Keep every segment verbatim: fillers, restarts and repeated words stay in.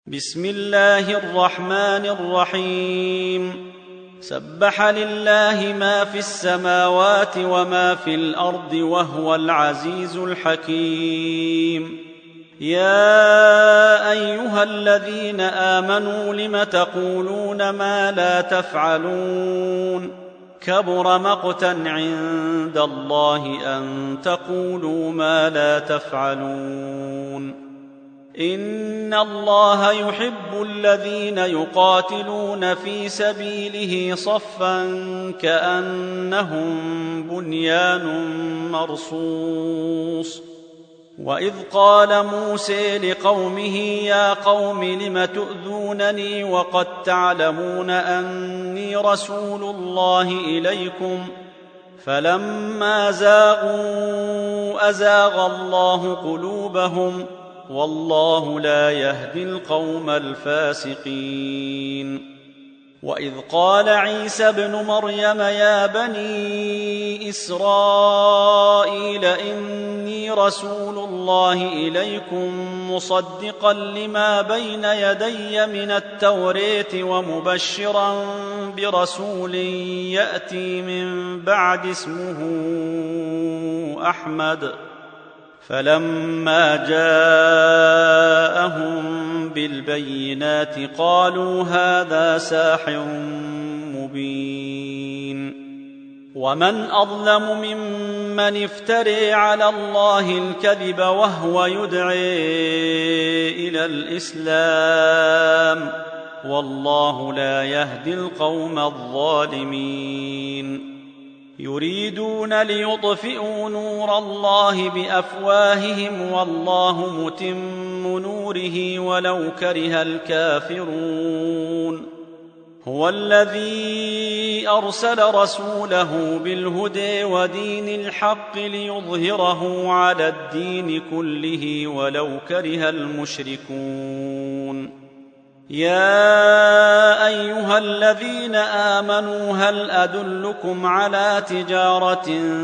بسم الله الرحمن الرحيم سبح لله ما في السماوات وما في الأرض وهو العزيز الحكيم. يا أيها الذين آمنوا لم تقولون ما لا تفعلون كبر مقتا عند الله أن تقولوا ما لا تفعلون. إن الله يحب الذين يقاتلون في سبيله صفا كأنهم بنيان مرصوص. وإذ قال موسى لقومه يا قوم لم تؤذونني وقد تعلمون أني رسول الله إليكم فلما زاغوا أزاغ الله قلوبهم والله لا يهدي القوم الفاسقين. وإذ قال عيسى ابن مريم يا بني إسرائيل إني رسول الله إليكم مصدقا لما بين يدي من التوراة ومبشرا برسول يأتي من بعد اسمه أحمد. فلما جاءهم بالبينات قالوا هذا ساحر مبين. ومن أظلم ممن افترى على الله الكذب وهو يدعي إلى الإسلام والله لا يهدي القوم الظالمين. يريدون ليطفئوا نور الله بأفواههم والله متم نوره ولو كره الكافرون. هو الذي أرسل رسوله بالهدى ودين الحق ليظهره على الدين كله ولو كره المشركون. يا أيها الذين آمنوا هل أدلكم على تجارة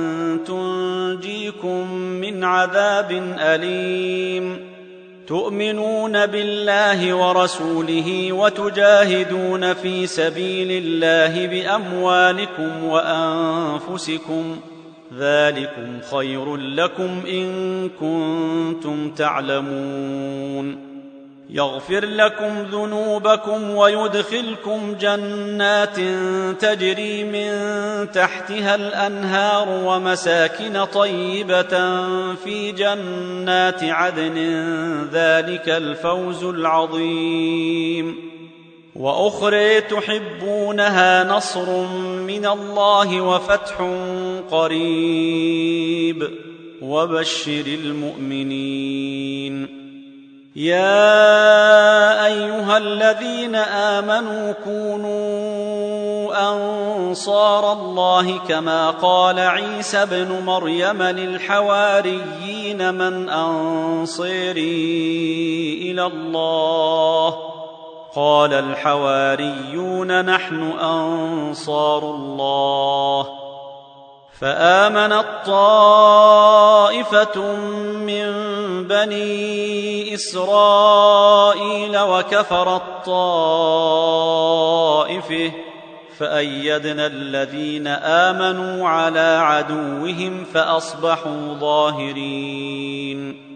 تنجيكم من عذاب أليم تؤمنون بالله ورسوله وتجاهدون في سبيل الله بأموالكم وأنفسكم ذلكم خير لكم إن كنتم تعلمون. يغفر لكم ذنوبكم ويدخلكم جنات تجري من تحتها الأنهار ومساكن طيبة في جنات عدن ذلك الفوز العظيم. وأخرى تحبونها نصر من الله وفتح قريب وبشر المؤمنين. يا أيها الذين آمنوا كونوا أنصار الله كما قال عيسى ابن مريم للحواريين من أنصاري إلى الله قال الحواريون نحن أنصار الله. فآمنت طائفة من بني إسرائيل وكفرت طائفة فأيدنا الذين آمنوا على عدوهم فأصبحوا ظاهرين.